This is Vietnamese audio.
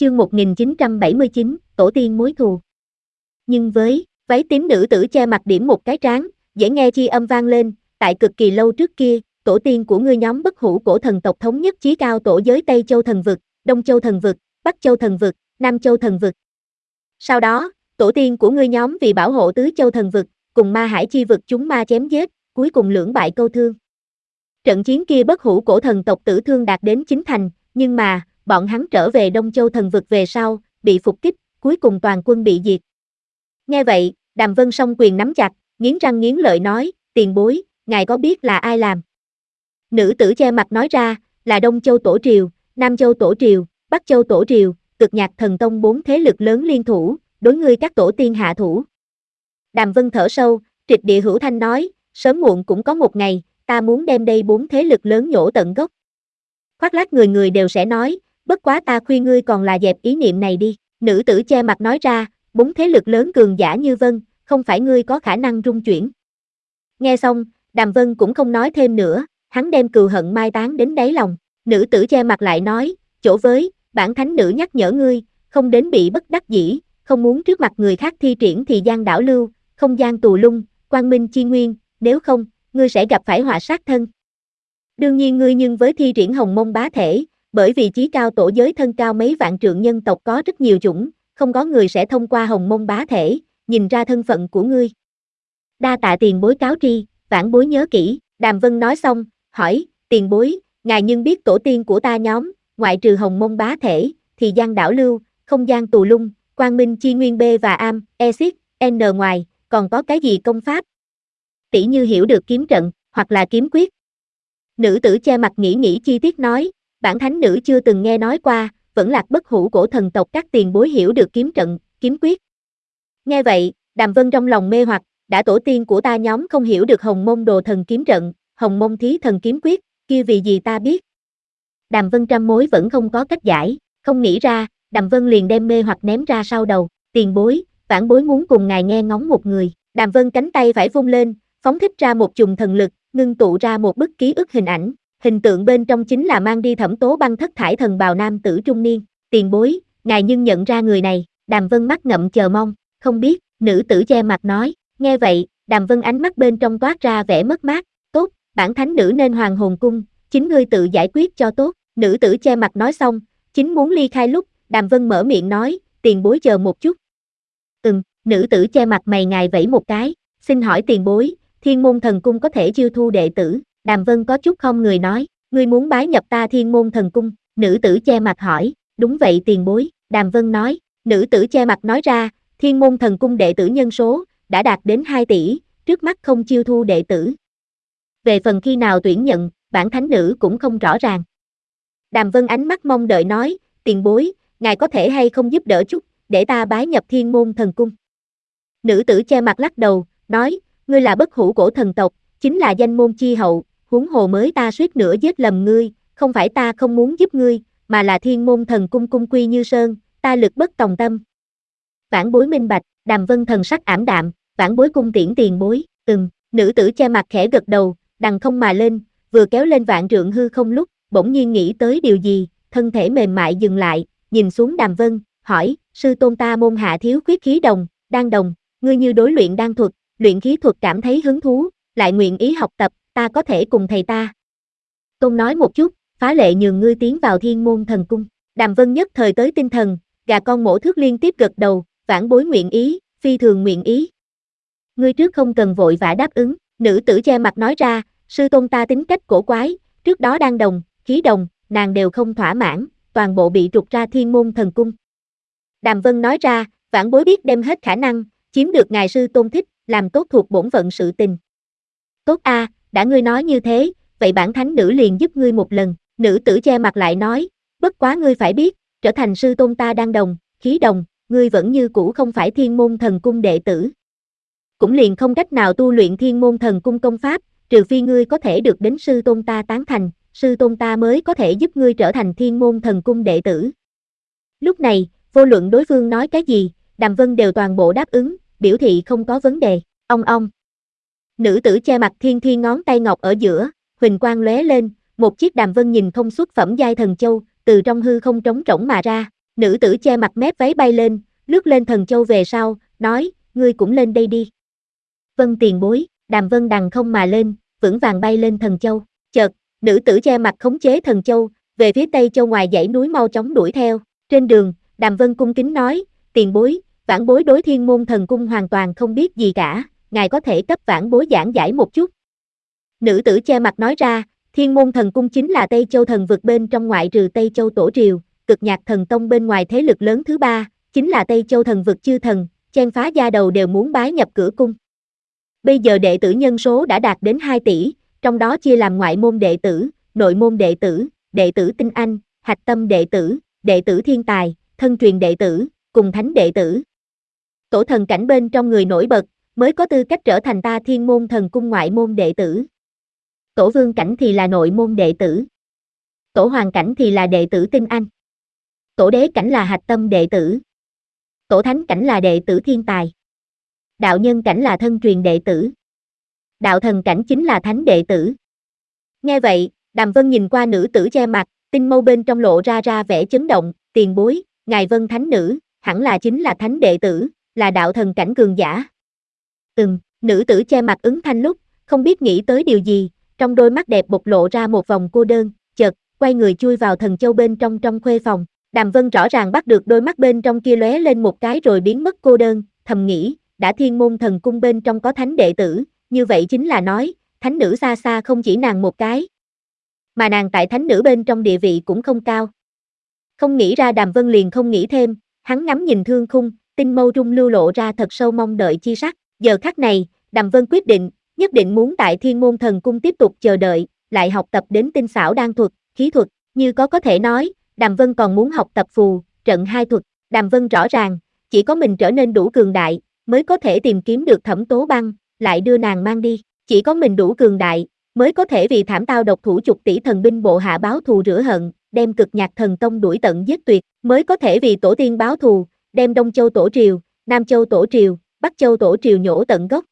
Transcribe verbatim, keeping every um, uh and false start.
chương một nghìn chín trăm bảy mươi chín, tổ tiên mối thù. Nhưng với váy tím nữ tử che mặt điểm một cái trán, dễ nghe chi âm vang lên, tại cực kỳ lâu trước kia, tổ tiên của ngươi nhóm bất hủ cổ thần tộc thống nhất chí cao tổ giới Tây Châu thần vực, Đông Châu thần vực, Bắc Châu thần vực, Nam Châu thần vực. Sau đó, tổ tiên của ngươi nhóm vì bảo hộ tứ châu thần vực, cùng ma hải chi vực chúng ma chém giết, cuối cùng lưỡng bại câu thương. Trận chiến kia bất hủ cổ thần tộc tử thương đạt đến chín thành, nhưng mà, bọn hắn trở về Đông Châu thần vực về sau, bị phục kích, cuối cùng toàn quân bị diệt. Nghe vậy, Đàm Vân song quyền nắm chặt, nghiến răng nghiến lợi nói, tiền bối, ngài có biết là ai làm? Nữ tử che mặt nói ra, là Đông Châu Tổ Triều, Nam Châu Tổ Triều, Bắc Châu Tổ Triều, Cực Nhạc Thần Tông bốn thế lực lớn liên thủ, đối ngươi các tổ tiên hạ thủ. Đàm Vân thở sâu, trịch địa hữu thanh nói, sớm muộn cũng có một ngày, ta muốn đem đây bốn thế lực lớn nhổ tận gốc. Khoác lác người người đều sẽ nói, bất quá ta khuyên ngươi còn là dẹp ý niệm này đi. Nữ tử che mặt nói ra, bốn thế lực lớn cường giả như Vân, không phải ngươi có khả năng rung chuyển. Nghe xong, Đàm Vân cũng không nói thêm nữa, hắn đem cừu hận mai táng đến đáy lòng. Nữ tử che mặt lại nói, chỗ với, bản thánh nữ nhắc nhở ngươi, không đến bị bất đắc dĩ, không muốn trước mặt người khác thi triển thì gian đảo lưu, không gian tù lung, quang minh chi nguyên, nếu không, ngươi sẽ gặp phải họa sát thân. Đương nhiên ngươi nhưng với thi triển hồng mông bá thể, bởi vì chí cao tổ giới thân cao mấy vạn trượng nhân tộc có rất nhiều chủng, không có người sẽ thông qua hồng mông bá thể, nhìn ra thân phận của ngươi. Đa tạ tiền bối cáo tri, vãn bối nhớ kỹ. Đàm Vân nói xong, hỏi, tiền bối, ngài nhưng biết tổ tiên của ta nhóm, ngoại trừ hồng mông bá thể, thì gian đảo lưu, không gian tù lung, quang minh chi nguyên B và am, exit, n ngoài, còn có cái gì công pháp? Tỷ như hiểu được kiếm trận, hoặc là kiếm quyết. Nữ tử che mặt nghĩ nghĩ chi tiết nói, bản thánh nữ chưa từng nghe nói qua, vẫn lạc bất hủ cổ thần tộc các tiền bối hiểu được kiếm trận, kiếm quyết. Nghe vậy, Đàm Vân trong lòng mê hoặc, đã tổ tiên của ta nhóm không hiểu được hồng mông đồ thần kiếm trận, hồng mông thí thần kiếm quyết, kia vì gì ta biết. Đàm Vân trăm mối vẫn không có cách giải, không nghĩ ra, Đàm Vân liền đem mê hoặc ném ra sau đầu, tiền bối, vãn bối muốn cùng ngài nghe ngóng một người. Đàm Vân cánh tay phải vung lên, phóng thích ra một chùm thần lực, ngưng tụ ra một bức ký ức hình ảnh, hình tượng bên trong chính là mang đi Thẩm Tố Băng thất thải thần bào nam tử trung niên. Tiền bối, ngài nhưng nhận ra người này? Đàm Vân mắt ngậm chờ mong, không biết. Nữ tử che mặt nói. Nghe vậy, Đàm Vân ánh mắt bên trong toát ra vẻ mất mát. Tốt, bản thánh nữ nên hoàng hồn cung, chính ngươi tự giải quyết cho tốt. Nữ tử che mặt nói xong, chính muốn ly khai lúc, Đàm Vân mở miệng nói, tiền bối chờ một chút. Ừm, nữ tử che mặt mày ngài vẫy một cái, xin hỏi tiền bối, Thiên Môn Thần Cung có thể chiêu thu đệ tử? Đàm Vân có chút không người nói, ngươi muốn bái nhập ta Thiên Môn Thần Cung? Nữ tử che mặt hỏi, đúng vậy tiền bối. Đàm Vân nói. Nữ tử che mặt nói ra, Thiên Môn Thần Cung đệ tử nhân số đã đạt đến hai tỷ, trước mắt không chiêu thu đệ tử. Về phần khi nào tuyển nhận, bản thánh nữ cũng không rõ ràng. Đàm Vân ánh mắt mong đợi nói, tiền bối, ngài có thể hay không giúp đỡ chút, để ta bái nhập Thiên Môn Thần Cung? Nữ tử che mặt lắc đầu, nói, ngươi là bất hủ cổ thần tộc, chính là danh môn chi hậu, huống hồ mới ta suýt nữa giết lầm ngươi, không phải ta không muốn giúp ngươi, mà là Thiên Môn Thần Cung cung quy như sơn, ta lực bất tòng tâm. Vãn bối minh bạch. Đàm Vân thần sắc ảm đạm, vãn bối cung tiễn tiền bối. Ừm, nữ tử che mặt khẽ gật đầu, đằng không mà lên, vừa kéo lên vạn trượng hư không lúc, bỗng nhiên nghĩ tới điều gì, thân thể mềm mại dừng lại, nhìn xuống Đàm Vân, hỏi, sư tôn ta môn hạ thiếu khuyết khí đồng, đan đồng, ngươi như đối luyện đan thuật, luyện khí thuật cảm thấy hứng thú, lại nguyện ý học tập, ta có thể cùng thầy ta. Tôn nói một chút, phá lệ nhường ngươi tiến vào Thiên Môn Thần Cung. Đàm Vân nhất thời tới tinh thần, gà con mổ thước liên tiếp gật đầu, vãn bối nguyện ý, phi thường nguyện ý. Ngươi trước không cần vội vã đáp ứng. Nữ tử che mặt nói ra, sư tôn ta tính cách cổ quái, trước đó đan đồng, khí đồng, nàng đều không thỏa mãn, toàn bộ bị trục ra Thiên Môn Thần Cung. Đàm Vân nói ra, vãn bối biết đem hết khả năng, chiếm được ngài sư tôn thích, làm tốt thuộc bổn phận sự tình. Tốt a, đã ngươi nói như thế, vậy bản thánh nữ liền giúp ngươi một lần. Nữ tử che mặt lại nói, bất quá ngươi phải biết, trở thành sư tôn ta đan đồng, khí đồng, ngươi vẫn như cũ không phải Thiên Môn Thần Cung đệ tử. Cũng liền không cách nào tu luyện Thiên Môn Thần Cung công pháp, trừ phi ngươi có thể được đến sư tôn ta tán thành, sư tôn ta mới có thể giúp ngươi trở thành Thiên Môn Thần Cung đệ tử. Lúc này, vô luận đối phương nói cái gì, Đàm Vân đều toàn bộ đáp ứng, biểu thị không có vấn đề. Ong ong. Nữ tử che mặt thiên thiên ngón tay ngọc ở giữa, huỳnh quang lóe lên, một chiếc Đàm Vân nhìn không xuất phẩm giai thần châu, từ trong hư không trống rỗng mà ra. Nữ tử che mặt mép váy bay lên, lướt lên thần châu về sau, nói, ngươi cũng lên đây đi. Vân tiền bối, Đàm Vân đằng không mà lên, vững vàng bay lên thần châu. Chợt, nữ tử che mặt khống chế thần châu, về phía tây châu ngoài dãy núi mau chóng đuổi theo. Trên đường, Đàm Vân cung kính nói, tiền bối, vãn bối đối Thiên Môn Thần Cung hoàn toàn không biết gì cả, ngài có thể cấp vãn bối giảng giải một chút. Nữ tử che mặt nói ra, Thiên Môn Thần Cung chính là Tây Châu thần vực bên trong ngoại trừ Tây Châu Tổ Triều, Cực Nhạc Thần Tông bên ngoài thế lực lớn thứ ba, chính là Tây Châu thần vực chư thần, chen phá gia đầu đều muốn bái nhập cửa cung. Bây giờ đệ tử nhân số đã đạt đến hai tỷ, trong đó chia làm ngoại môn đệ tử, nội môn đệ tử, đệ tử tinh anh, hạch tâm đệ tử, đệ tử thiên tài, thân truyền đệ tử, cùng thánh đệ tử. Tổ thần cảnh bên trong người nổi bật, mới có tư cách trở thành ta Thiên Môn Thần Cung ngoại môn đệ tử. Tổ vương cảnh thì là nội môn đệ tử. Tổ hoàng cảnh thì là đệ tử tinh anh. Tổ đế cảnh là hạch tâm đệ tử. Tổ thánh cảnh là đệ tử thiên tài. Đạo nhân cảnh là thân truyền đệ tử. Đạo thần cảnh chính là thánh đệ tử. Nghe vậy, Đàm Vân nhìn qua nữ tử che mặt, tinh mâu bên trong lộ ra ra vẻ chấn động, tiền bối, ngài Vân thánh nữ, hẳn là chính là thánh đệ tử, là đạo thần cảnh cường giả. Ừm, nữ tử che mặt ứng thanh lúc, không biết nghĩ tới điều gì, trong đôi mắt đẹp bộc lộ ra một vòng cô đơn, chợt, quay người chui vào thần châu bên trong trong khuê phòng. Đàm Vân rõ ràng bắt được đôi mắt bên trong kia lóe lên một cái rồi biến mất cô đơn, thầm nghĩ, đã Thiên Môn Thần Cung bên trong có thánh đệ tử, như vậy chính là nói, thánh nữ xa xa không chỉ nàng một cái. Mà nàng tại thánh nữ bên trong địa vị cũng không cao. Không nghĩ ra Đàm Vân liền không nghĩ thêm, hắn ngắm nhìn thương khung, tinh mâu trung lưu lộ ra thật sâu mong đợi chi sắc. Giờ khắc này, Đàm Vân quyết định, nhất định muốn tại Thiên Môn Thần Cung tiếp tục chờ đợi, lại học tập đến tinh xảo đan thuật, khí thuật, như có có thể nói, Đàm Vân còn muốn học tập phù, trận hai thuật. Đàm Vân rõ ràng, chỉ có mình trở nên đủ cường đại, mới có thể tìm kiếm được Thẩm Tố Băng, lại đưa nàng mang đi. Chỉ có mình đủ cường đại, mới có thể vì thảm tao độc thủ chục tỷ thần binh bộ hạ báo thù rửa hận, đem Cực Nhạc Thần Tông đuổi tận giết tuyệt, mới có thể vì tổ tiên báo thù, đem Đông Châu Tổ Triều, Nam Châu Tổ Triều, Bắc Châu Tổ Triều nhổ tận gốc.